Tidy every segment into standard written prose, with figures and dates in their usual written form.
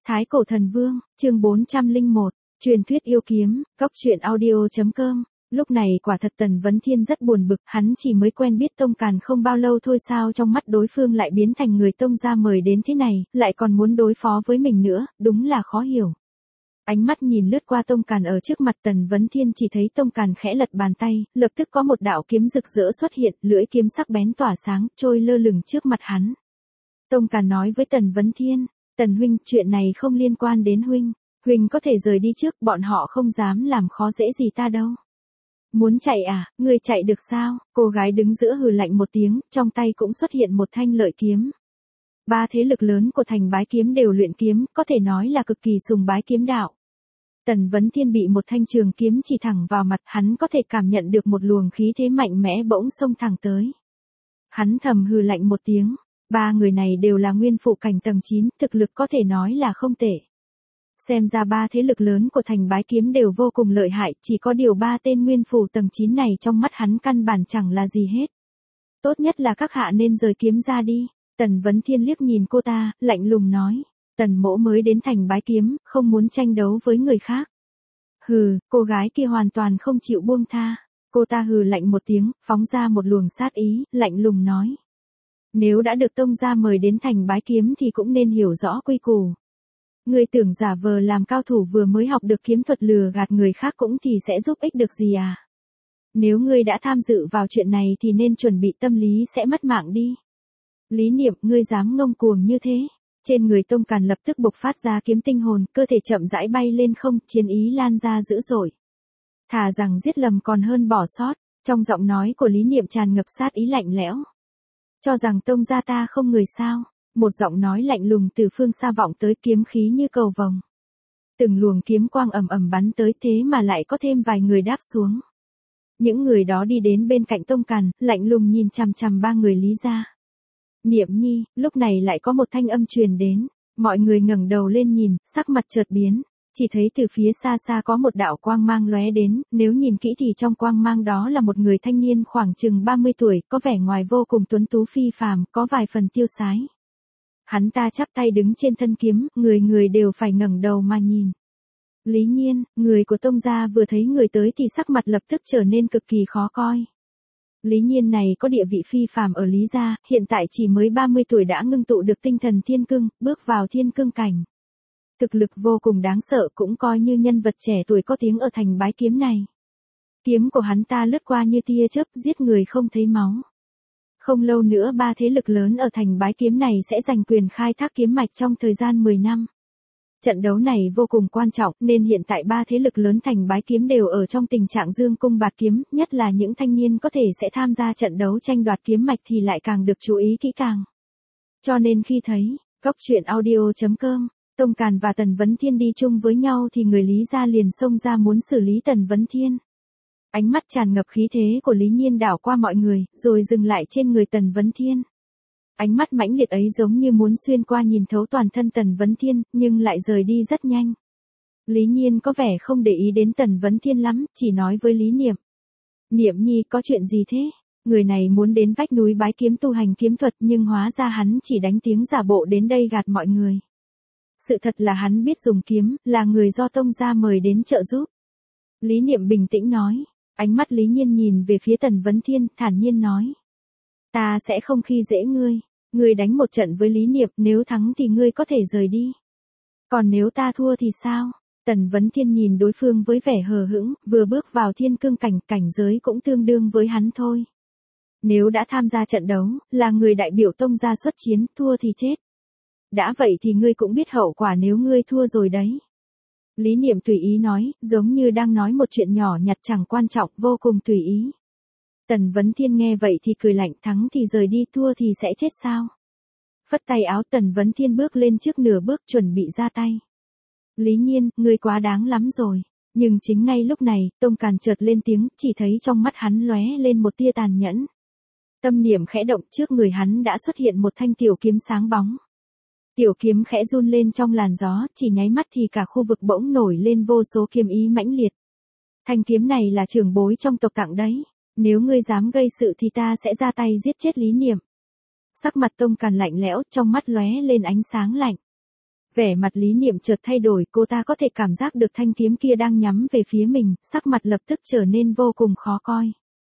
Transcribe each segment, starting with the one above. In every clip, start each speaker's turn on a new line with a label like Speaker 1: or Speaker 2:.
Speaker 1: Thái Cổ Thần Vương, chương 401, truyền thuyết yêu kiếm, góc truyện audio.com. Lúc này quả thật Tần Vấn Thiên rất buồn bực, hắn chỉ mới quen biết Tông Càn không bao lâu thôi sao trong mắt đối phương lại biến thành người Tông gia mời đến thế này, lại còn muốn đối phó với mình nữa, đúng là khó hiểu. Ánh mắt nhìn lướt qua Tông Càn ở trước mặt Tần Vấn Thiên chỉ thấy Tông Càn khẽ lật bàn tay, lập tức có một đạo kiếm rực rỡ xuất hiện, lưỡi kiếm sắc bén tỏa sáng, trôi lơ lửng trước mặt hắn. Tông Càn nói với Tần Vấn Thiên, Tần huynh, chuyện này không liên quan đến huynh, huynh có thể rời đi trước, bọn họ không dám làm khó dễ gì ta đâu. Muốn chạy à, ngươi chạy được sao? Cô gái đứng giữa hừ lạnh một tiếng, trong tay cũng xuất hiện một thanh lợi kiếm. Ba thế lực lớn của thành bái kiếm đều luyện kiếm, có thể nói là cực kỳ sùng bái kiếm đạo. Tần Vấn Thiên bị một thanh trường kiếm chỉ thẳng vào mặt, hắn có thể cảm nhận được một luồng khí thế mạnh mẽ bỗng xông thẳng tới. Hắn thầm hừ lạnh một tiếng, ba người này đều là nguyên phụ cảnh tầng 9, thực lực có thể nói là không tệ. Xem ra ba thế lực lớn của thành bái kiếm đều vô cùng lợi hại, chỉ có điều ba tên nguyên phủ tầng 9 này trong mắt hắn căn bản chẳng là gì hết. Tốt nhất là các hạ nên rời kiếm ra đi. Tần Vấn Thiên liếc nhìn cô ta, lạnh lùng nói. Tần mỗ mới đến thành bái kiếm, không muốn tranh đấu với người khác. Hừ, cô gái kia hoàn toàn không chịu buông tha. Cô ta hừ lạnh một tiếng, phóng ra một luồng sát ý, lạnh lùng nói. Nếu đã được Tông gia mời đến thành bái kiếm thì cũng nên hiểu rõ quy củ. Ngươi tưởng giả vờ làm cao thủ vừa mới học được kiếm thuật lừa gạt người khác cũng thì sẽ giúp ích được gì à? Nếu ngươi đã tham dự vào chuyện này thì nên chuẩn bị tâm lý sẽ mất mạng đi. Lý Niệm, ngươi dám ngông cuồng như thế? Trên người Tông Càn lập tức bộc phát ra kiếm tinh hồn, cơ thể chậm rãi bay lên không, chiến ý lan ra dữ dội. Thà rằng giết lầm còn hơn bỏ sót, trong giọng nói của Lý Niệm tràn ngập sát ý lạnh lẽo. Cho rằng Tông gia ta không người sao? Một giọng nói lạnh lùng từ phương xa vọng tới, kiếm khí như cầu vồng. Từng luồng kiếm quang ầm ầm bắn tới, thế mà lại có thêm vài người đáp xuống. Những người đó đi đến bên cạnh Tông Càn, lạnh lùng nhìn chằm chằm ba người Lý gia. Niệm nhi, lúc này lại có một thanh âm truyền đến. Mọi người ngẩng đầu lên nhìn, sắc mặt chợt biến. Chỉ thấy từ phía xa xa có một đạo quang mang lóe đến, nếu nhìn kỹ thì trong quang mang đó là một người thanh niên khoảng chừng 30 tuổi, có vẻ ngoài vô cùng tuấn tú phi phàm, có vài phần tiêu sái. Hắn ta chắp tay đứng trên thân kiếm, người người đều phải ngẩng đầu mà nhìn. Lý Nhiên, người của Tông gia vừa thấy người tới thì sắc mặt lập tức trở nên cực kỳ khó coi. Lý Nhiên này có địa vị phi phàm ở Lý gia, hiện tại chỉ mới 30 tuổi đã ngưng tụ được tinh thần thiên cương, bước vào thiên cương cảnh. Thực lực vô cùng đáng sợ, cũng coi như nhân vật trẻ tuổi có tiếng ở thành bái kiếm này. Kiếm của hắn ta lướt qua như tia chớp, giết người không thấy máu. Không lâu nữa ba thế lực lớn ở thành bái kiếm này sẽ giành quyền khai thác kiếm mạch trong thời gian 10 năm. Trận đấu này vô cùng quan trọng nên hiện tại ba thế lực lớn thành bái kiếm đều ở trong tình trạng dương cung bạt kiếm, nhất là những thanh niên có thể sẽ tham gia trận đấu tranh đoạt kiếm mạch thì lại càng được chú ý kỹ càng. Cho nên khi thấy, góc truyện audio.com, Tông Càn và Tần Vấn Thiên đi chung với nhau thì người Lý gia liền xông ra muốn xử lý Tần Vấn Thiên. Ánh mắt tràn ngập khí thế của Lý Nhiên đảo qua mọi người, rồi dừng lại trên người Tần Vấn Thiên. Ánh mắt mãnh liệt ấy giống như muốn xuyên qua nhìn thấu toàn thân Tần Vấn Thiên, nhưng lại rời đi rất nhanh. Lý Nhiên có vẻ không để ý đến Tần Vấn Thiên lắm, chỉ nói với Lý Niệm. Niệm nhi, có chuyện gì thế? Người này muốn đến vách núi bái kiếm tu hành kiếm thuật nhưng hóa ra hắn chỉ đánh tiếng giả bộ đến đây gạt mọi người. Sự thật là hắn biết dùng kiếm, là người do Tông gia mời đến trợ giúp. Lý Niệm bình tĩnh nói. Ánh mắt Lý Nhiên nhìn về phía Tần Vấn Thiên, thản nhiên nói. Ta sẽ không khi dễ ngươi. Ngươi đánh một trận với Lý Niệm, nếu thắng thì ngươi có thể rời đi. Còn nếu ta thua thì sao? Tần Vấn Thiên nhìn đối phương với vẻ hờ hững, vừa bước vào thiên cương cảnh, cảnh giới cũng tương đương với hắn thôi. Nếu đã tham gia trận đấu, là người đại biểu Tông gia xuất chiến, thua thì chết. Đã vậy thì ngươi cũng biết hậu quả nếu ngươi thua rồi đấy. Lý Niệm tùy ý nói, giống như đang nói một chuyện nhỏ nhặt chẳng quan trọng, vô cùng tùy ý. Tần Vấn Thiên nghe vậy thì cười lạnh, thắng thì rời đi, thua thì sẽ chết sao? Phất tay áo, Tần Vấn Thiên bước lên trước nửa bước chuẩn bị ra tay. Lý Nhiên, ngươi quá đáng lắm rồi. Nhưng chính ngay lúc này, Tông Càn chợt lên tiếng, chỉ thấy trong mắt hắn lóe lên một tia tàn nhẫn. Tâm niệm khẽ động, trước người hắn đã xuất hiện một thanh tiểu kiếm sáng bóng. Tiểu kiếm khẽ run lên trong làn gió, chỉ nháy mắt thì cả khu vực bỗng nổi lên vô số kiếm ý mãnh liệt. Thanh kiếm này là trưởng bối trong tộc tặng đấy. Nếu ngươi dám gây sự thì ta sẽ ra tay giết chết Lý Niệm. Sắc mặt Tông Càn lạnh lẽo, trong mắt lóe lên ánh sáng lạnh. Vẻ mặt Lý Niệm chợt thay đổi, cô ta có thể cảm giác được thanh kiếm kia đang nhắm về phía mình, sắc mặt lập tức trở nên vô cùng khó coi.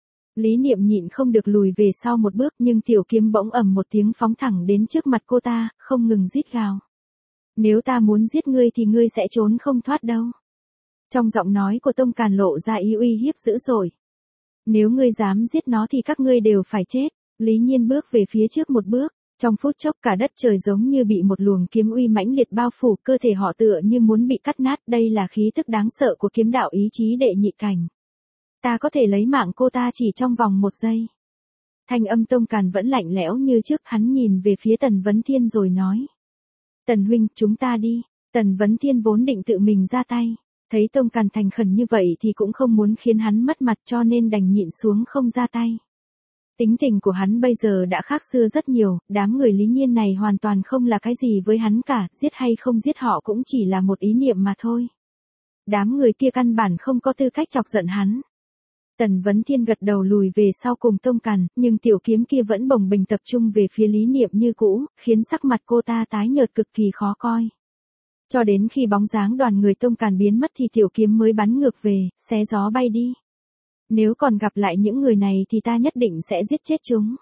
Speaker 1: Lý Niệm nhịn không được lùi về sau một bước, nhưng tiểu kiếm bỗng ầm một tiếng phóng thẳng đến trước mặt cô ta, không ngừng rít gào. Nếu ta muốn giết ngươi thì ngươi sẽ trốn không thoát đâu. Trong giọng nói của Tông Càn lộ ra ý uy hiếp dữ dội. Nếu ngươi dám giết nó thì các ngươi đều phải chết. Lý Nhiên bước về phía trước một bước. Trong phút chốc cả đất trời giống như bị một luồng kiếm uy mãnh liệt bao phủ, cơ thể họ tựa như muốn bị cắt nát. Đây là khí tức đáng sợ của kiếm đạo ý chí đệ nhị cảnh. Ta có thể lấy mạng cô ta chỉ trong vòng 1 giây. Thanh âm Tông Càn vẫn lạnh lẽo như trước, hắn nhìn về phía Tần Vấn Thiên rồi nói. Tần huynh, chúng ta đi. Tần Vấn Thiên vốn định tự mình ra tay. Thấy Tông Càn thành khẩn như vậy thì cũng không muốn khiến hắn mất mặt, cho nên đành nhịn xuống không ra tay. Tính tình của hắn bây giờ đã khác xưa rất nhiều, đám người Lý Nhiên này hoàn toàn không là cái gì với hắn cả, giết hay không giết họ cũng chỉ là một ý niệm mà thôi. Đám người kia căn bản không có tư cách chọc giận hắn. Tần Vấn Thiên gật đầu lùi về sau cùng Tông Càn, nhưng tiểu kiếm kia vẫn bồng bềnh tập trung về phía Lý Niệm như cũ, khiến sắc mặt cô ta tái nhợt cực kỳ khó coi. Cho đến khi bóng dáng đoàn người Tông Càn biến mất thì tiểu kiếm mới bắn ngược về, xé gió bay đi. Nếu còn gặp lại những người này thì ta nhất định sẽ giết chết chúng.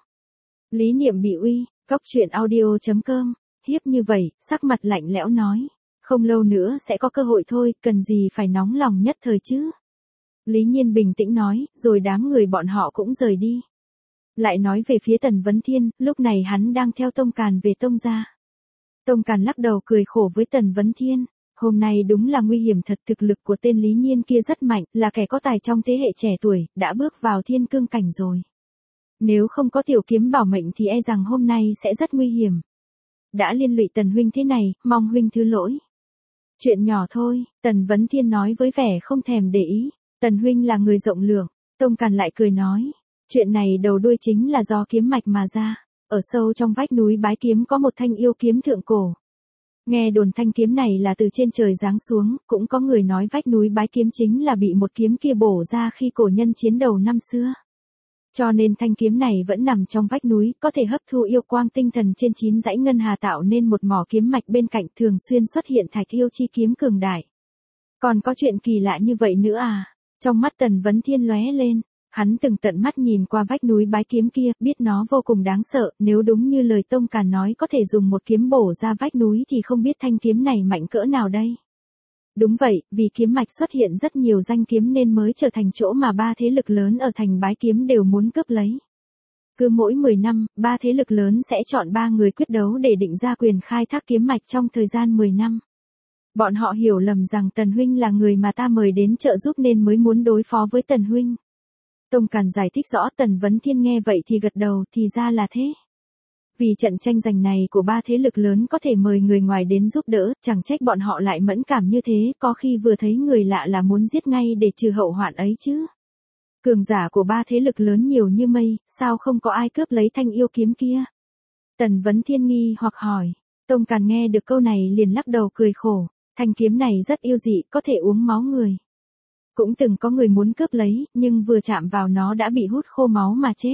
Speaker 1: Lý Niệm bị uy, cóc truyện audio.com, hiếp như vậy, sắc mặt lạnh lẽo nói. Không lâu nữa sẽ có cơ hội thôi, cần gì phải nóng lòng nhất thời chứ. Lý Nhiên bình tĩnh nói, rồi đám người bọn họ cũng rời đi. Lại nói về phía Tần Vấn Thiên, lúc này hắn đang theo Tông Càn về Tông gia. Tông Càn lắc đầu cười khổ với Tần Vấn Thiên. Hôm nay đúng là nguy hiểm thật, thực lực của tên Lý Nhiên kia rất mạnh, là kẻ có tài trong thế hệ trẻ tuổi, đã bước vào thiên cương cảnh rồi. Nếu không có tiểu kiếm bảo mệnh thì e rằng hôm nay sẽ rất nguy hiểm. Đã liên lụy Tần huynh thế này, mong huynh thứ lỗi. Chuyện nhỏ thôi, Tần Vấn Thiên nói với vẻ không thèm để ý. Tần huynh là người rộng lượng, Tông Càn lại cười nói. Chuyện này đầu đuôi chính là do kiếm mạch mà ra. Ở sâu trong vách núi Bái Kiếm có một thanh yêu kiếm thượng cổ. Nghe đồn thanh kiếm này là từ trên trời giáng xuống, cũng có người nói vách núi Bái Kiếm chính là bị một kiếm kia bổ ra khi cổ nhân chiến đầu năm xưa. Cho nên thanh kiếm này vẫn nằm trong vách núi, có thể hấp thu yêu quang tinh thần trên 9 dãy ngân hà tạo nên một mỏ kiếm mạch bên cạnh, thường xuyên xuất hiện thạch yêu chi kiếm cường đại. Còn có chuyện kỳ lạ như vậy nữa à? Trong mắt Tần Vấn Thiên lóe lên, hắn từng tận mắt nhìn qua vách núi Bái Kiếm kia, biết nó vô cùng đáng sợ, nếu đúng như lời Tông Càn nói có thể dùng một kiếm bổ ra vách núi thì không biết thanh kiếm này mạnh cỡ nào đây. Đúng vậy, vì kiếm mạch xuất hiện rất nhiều danh kiếm nên mới trở thành chỗ mà 3 thế lực lớn ở thành Bái Kiếm đều muốn cướp lấy. Cứ mỗi 10 năm, 3 thế lực lớn sẽ chọn 3 người quyết đấu để định ra quyền khai thác kiếm mạch trong thời gian 10 năm. Bọn họ hiểu lầm rằng Tần huynh là người mà ta mời đến trợ giúp nên mới muốn đối phó với Tần huynh. Tông Càn giải thích rõ. Tần Vấn Thiên nghe vậy thì gật đầu, thì ra là thế. Vì trận tranh giành này của 3 thế lực lớn có thể mời người ngoài đến giúp đỡ, chẳng trách bọn họ lại mẫn cảm như thế, có khi vừa thấy người lạ là muốn giết ngay để trừ hậu hoạn ấy chứ. Cường giả của 3 thế lực lớn nhiều như mây, sao không có ai cướp lấy thanh yêu kiếm kia? Tần Vấn Thiên nghi hoặc hỏi. Tông Càn nghe được câu này liền lắc đầu cười khổ. Thanh kiếm này rất yêu dị, có thể uống máu người. Cũng từng có người muốn cướp lấy, nhưng vừa chạm vào nó đã bị hút khô máu mà chết.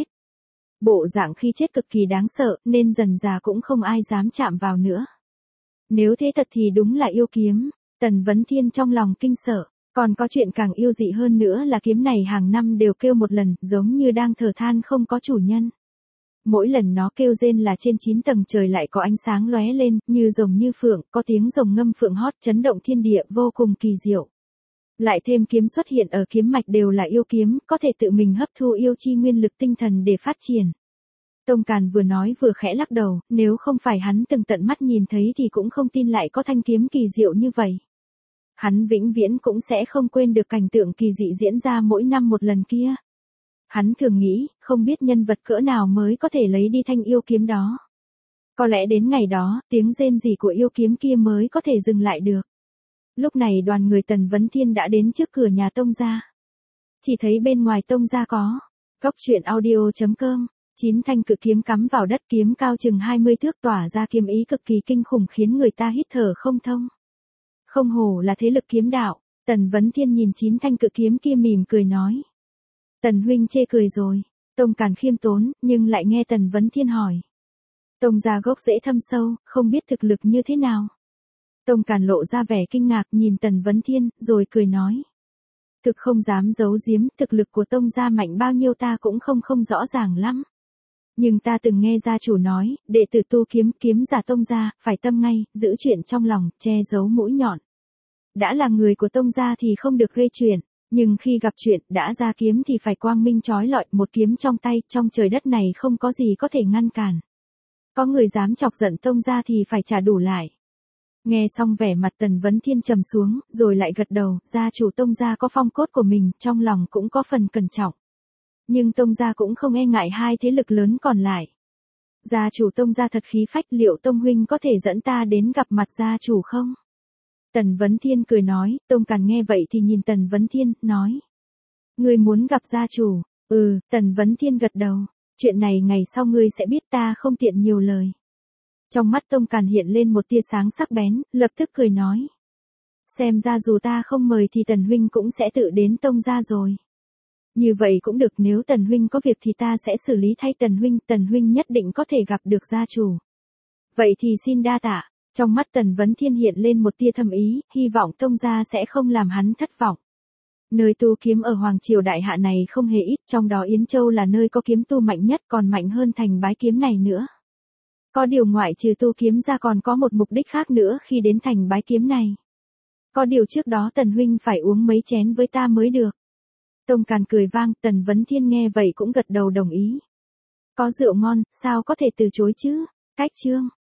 Speaker 1: Bộ dạng khi chết cực kỳ đáng sợ, nên dần dà cũng không ai dám chạm vào nữa. Nếu thế thật thì đúng là yêu kiếm. Tần Vấn Thiên trong lòng kinh sợ. Còn có chuyện càng yêu dị hơn nữa là kiếm này hàng năm đều kêu một lần, giống như đang thở than không có chủ nhân. Mỗi lần nó kêu rên là trên 9 tầng trời lại có ánh sáng lóe lên, như rồng như phượng, có tiếng rồng ngâm phượng hót chấn động thiên địa vô cùng kỳ diệu. Lại thêm kiếm xuất hiện ở kiếm mạch đều là yêu kiếm, có thể tự mình hấp thu yêu chi nguyên lực tinh thần để phát triển. Tông Càn vừa nói vừa khẽ lắc đầu, nếu không phải hắn từng tận mắt nhìn thấy thì cũng không tin lại có thanh kiếm kỳ diệu như vậy. Hắn vĩnh viễn cũng sẽ không quên được cảnh tượng kỳ dị diễn ra mỗi năm một lần kia. Hắn thường nghĩ, không biết nhân vật cỡ nào mới có thể lấy đi thanh yêu kiếm đó. Có lẽ đến ngày đó, tiếng rên rỉ của yêu kiếm kia mới có thể dừng lại được. Lúc này đoàn người Tần Vấn Thiên đã đến trước cửa nhà Tông gia. Chỉ thấy bên ngoài Tông gia có cóc truyện audio.com, 9 thanh cự kiếm cắm vào đất, kiếm cao chừng 20 thước tỏa ra kiếm ý cực kỳ kinh khủng khiến người ta hít thở không thông. Không hổ là thế lực kiếm đạo. Tần Vấn Thiên nhìn 9 thanh cự kiếm kia mỉm cười nói. Tần huynh chê cười rồi. Tông Càn khiêm tốn, nhưng lại nghe Tần Vấn Thiên hỏi. Tông gia gốc rễ thâm sâu, không biết thực lực như thế nào. Tông Càn lộ ra vẻ kinh ngạc nhìn Tần Vấn Thiên, rồi cười nói. Thực không dám giấu giếm, thực lực của Tông gia mạnh bao nhiêu ta cũng không rõ ràng lắm. Nhưng ta từng nghe gia chủ nói, đệ tử tu kiếm giả Tông gia, phải tâm ngay, giữ chuyện trong lòng, che giấu mũi nhọn. Đã là người của Tông gia thì không được gây chuyện, nhưng khi gặp chuyện đã ra kiếm thì phải quang minh chói lọi, một kiếm trong tay, trong trời đất này không có gì có thể ngăn cản. Có người dám chọc giận Tông gia thì phải trả đủ lại. Nghe xong vẻ mặt Tần Vấn Thiên trầm xuống, rồi lại gật đầu, gia chủ Tông gia có phong cốt của mình, trong lòng cũng có phần cẩn trọng. Nhưng Tông gia cũng không e ngại hai thế lực lớn còn lại. Gia chủ Tông gia thật khí phách, liệu Tông huynh có thể dẫn ta đến gặp mặt gia chủ không? Tần Vấn Thiên cười nói, Tông Càn nghe vậy thì nhìn Tần Vấn Thiên, nói. Ngươi muốn gặp gia chủ? Tần Vấn Thiên gật đầu. Chuyện này ngày sau ngươi sẽ biết, ta không tiện nhiều lời. Trong mắt Tông Càn hiện lên một tia sáng sắc bén, lập tức cười nói. Xem ra dù ta không mời thì Tần huynh cũng sẽ tự đến Tông gia rồi. Như vậy cũng được, nếu Tần huynh có việc thì ta sẽ xử lý thay Tần huynh nhất định có thể gặp được gia chủ. Vậy thì xin đa tạ. Trong mắt Tần Vấn Thiên hiện lên một tia thâm ý, hy vọng Tông gia sẽ không làm hắn thất vọng. Nơi tu kiếm ở Hoàng Triều Đại Hạ này không hề ít, trong đó Yến Châu là nơi có kiếm tu mạnh nhất, còn mạnh hơn Thành Bái Kiếm này nữa. Có điều ngoại trừ tu kiếm ra còn có một mục đích khác nữa khi đến Thành Bái Kiếm này. Có điều trước đó Tần huynh phải uống mấy chén với ta mới được. Tông Càn cười vang, Tần Vấn Thiên nghe vậy cũng gật đầu đồng ý. Có rượu ngon, sao có thể từ chối chứ? Cách chương